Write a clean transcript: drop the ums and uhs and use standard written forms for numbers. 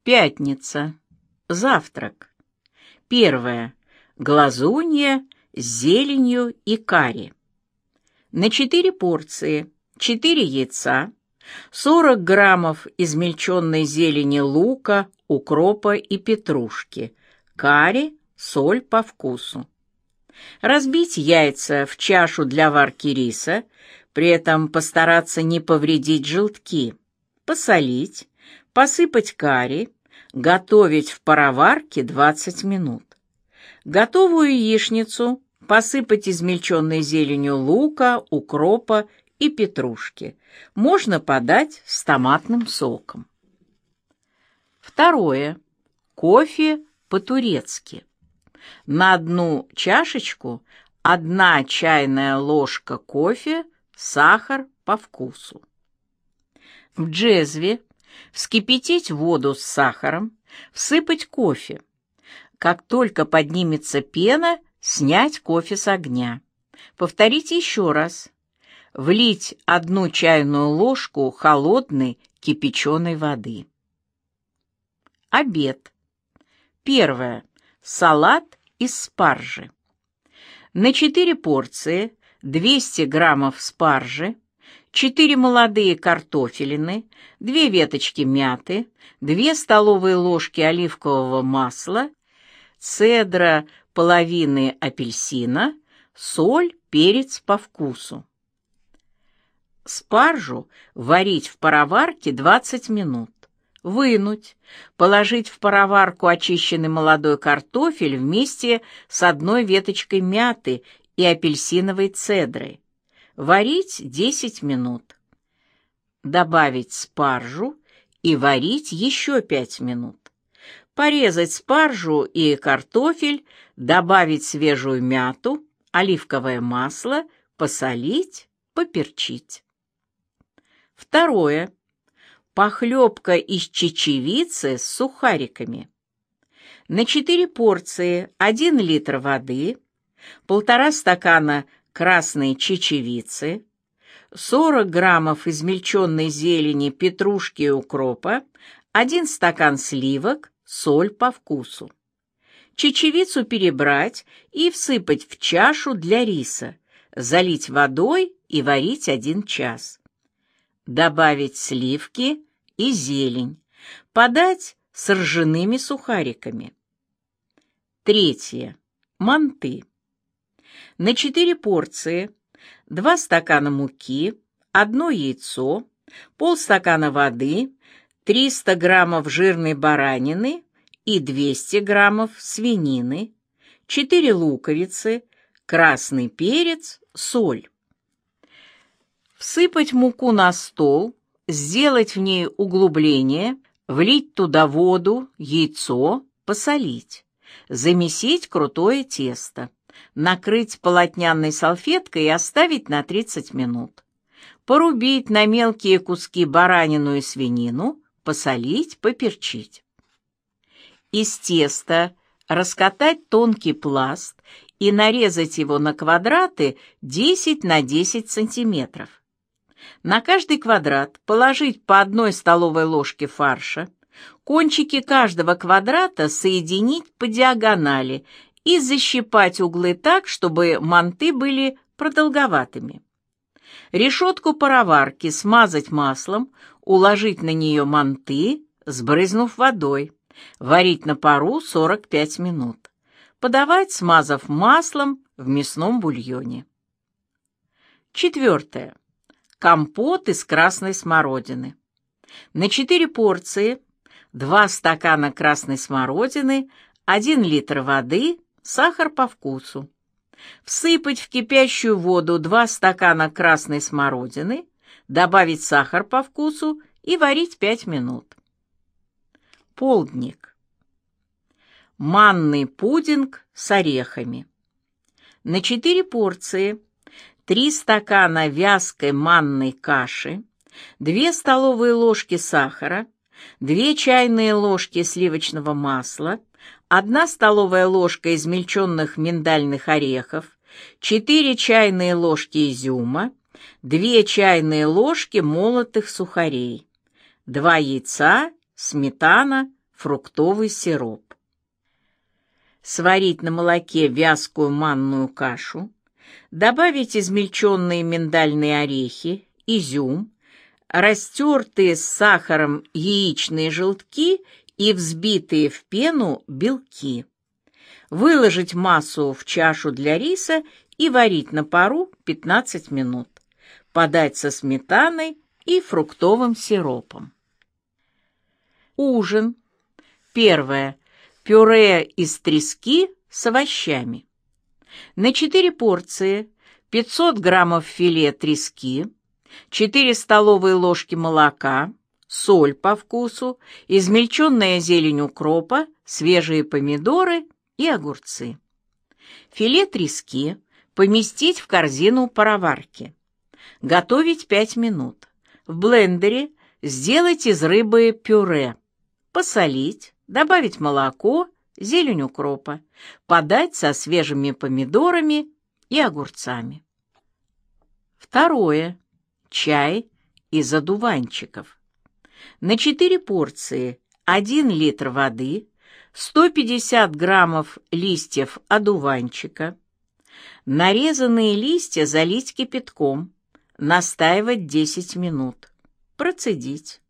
Пятница. Завтрак. Первое. Глазунья с зеленью и карри. На 4 порции 4 яйца, 40 граммов измельченной зелени лука, укропа и петрушки, карри, соль по вкусу. Разбить яйца в чашу для варки риса, при этом постараться не повредить желтки, посолить, посыпать карри, готовить в пароварке 20 минут. Готовую яичницу посыпать измельченной зеленью лука, укропа и петрушки. Можно подать с томатным соком. Второе. Кофе по-турецки. На 1 чашечку 1 чайная ложка кофе, сахар по вкусу. В джезве вскипятить воду с сахаром, всыпать кофе. Как только поднимется пена, снять кофе с огня. Повторить еще раз. Влить 1 чайную ложку холодной кипяченой воды. Обед. Первое. Салат из спаржи. На 4 порции 200 граммов спаржи, 4 молодые картофелины, 2 веточки мяты, 2 столовые ложки оливкового масла, цедра половины апельсина, соль, перец по вкусу. Спаржу варить в пароварке 20 минут. Вынуть, положить в пароварку очищенный молодой картофель вместе с 1 веточкой мяты и апельсиновой цедрой. Варить 10 минут. Добавить спаржу и варить еще 5 минут. Порезать спаржу и картофель, добавить свежую мяту, оливковое масло, посолить, поперчить. Второе. Похлебка из чечевицы с сухариками. На 4 порции 1 литр воды, 1,5 стакана красной чечевицы, 40 граммов измельченной зелени, петрушки и укропа, 1 стакан сливок, соль по вкусу. Чечевицу перебрать и всыпать в чашу для риса, залить водой и варить 1 час. Добавить сливки и зелень, подать с ржаными сухариками. Третье. Манты. На 4 порции 2 стакана муки, 1 яйцо, полстакана воды, 300 граммов жирной баранины и 200 граммов свинины, 4 луковицы, красный перец, соль. Всыпать муку на стол, сделать в ней углубление, влить туда воду, яйцо, посолить, замесить крутое тесто, накрыть полотняной салфеткой и оставить на 30 минут. Порубить на мелкие куски баранину и свинину, посолить, поперчить. Из теста раскатать тонкий пласт и нарезать его на квадраты 10 на 10 сантиметров. На каждый квадрат положить по 1 столовой ложке фарша, кончики каждого квадрата соединить по диагонали и защипать углы так, чтобы манты были продолговатыми. Решетку пароварки смазать маслом, уложить на нее манты, сбрызнув водой, варить на пару 45 минут. Подавать, смазав маслом, в мясном бульоне. Четвертое. Компот из красной смородины. На 4 порции 2 стакана красной смородины, 1 литр воды, сахар по вкусу. Всыпать в кипящую воду 2 стакана красной смородины, добавить сахар по вкусу и варить 5 минут. Полдник. Манный пудинг с орехами. На 4 порции 3 стакана вязкой манной каши, 2 столовые ложки сахара, 2 чайные ложки сливочного масла, 1 столовая ложка измельченных миндальных орехов, 4 чайные ложки изюма, 2 чайные ложки молотых сухарей, 2 яйца, сметана, фруктовый сироп. Сварить на молоке вязкую манную кашу, добавить измельченные миндальные орехи, изюм, растертые с сахаром яичные желтки и взбитые в пену белки. Выложить массу в чашу для риса и варить на пару 15 минут. Подать со сметаной и фруктовым сиропом. Ужин. Первое. Пюре из трески с овощами. На 4 порции 500 граммов филе трески, 4 столовые ложки молока, соль по вкусу, измельченная зелень укропа, свежие помидоры и огурцы. Филе трески поместить в корзину пароварки. Готовить 5 минут. В блендере сделать из рыбы пюре. Посолить, добавить молоко, зелень укропа. Подать со свежими помидорами и огурцами. Второе. Чай из одуванчиков. На 4 порции 1 литр воды, 150 граммов листьев одуванчика. Нарезанные листья залить кипятком, настаивать 10 минут. Процедить.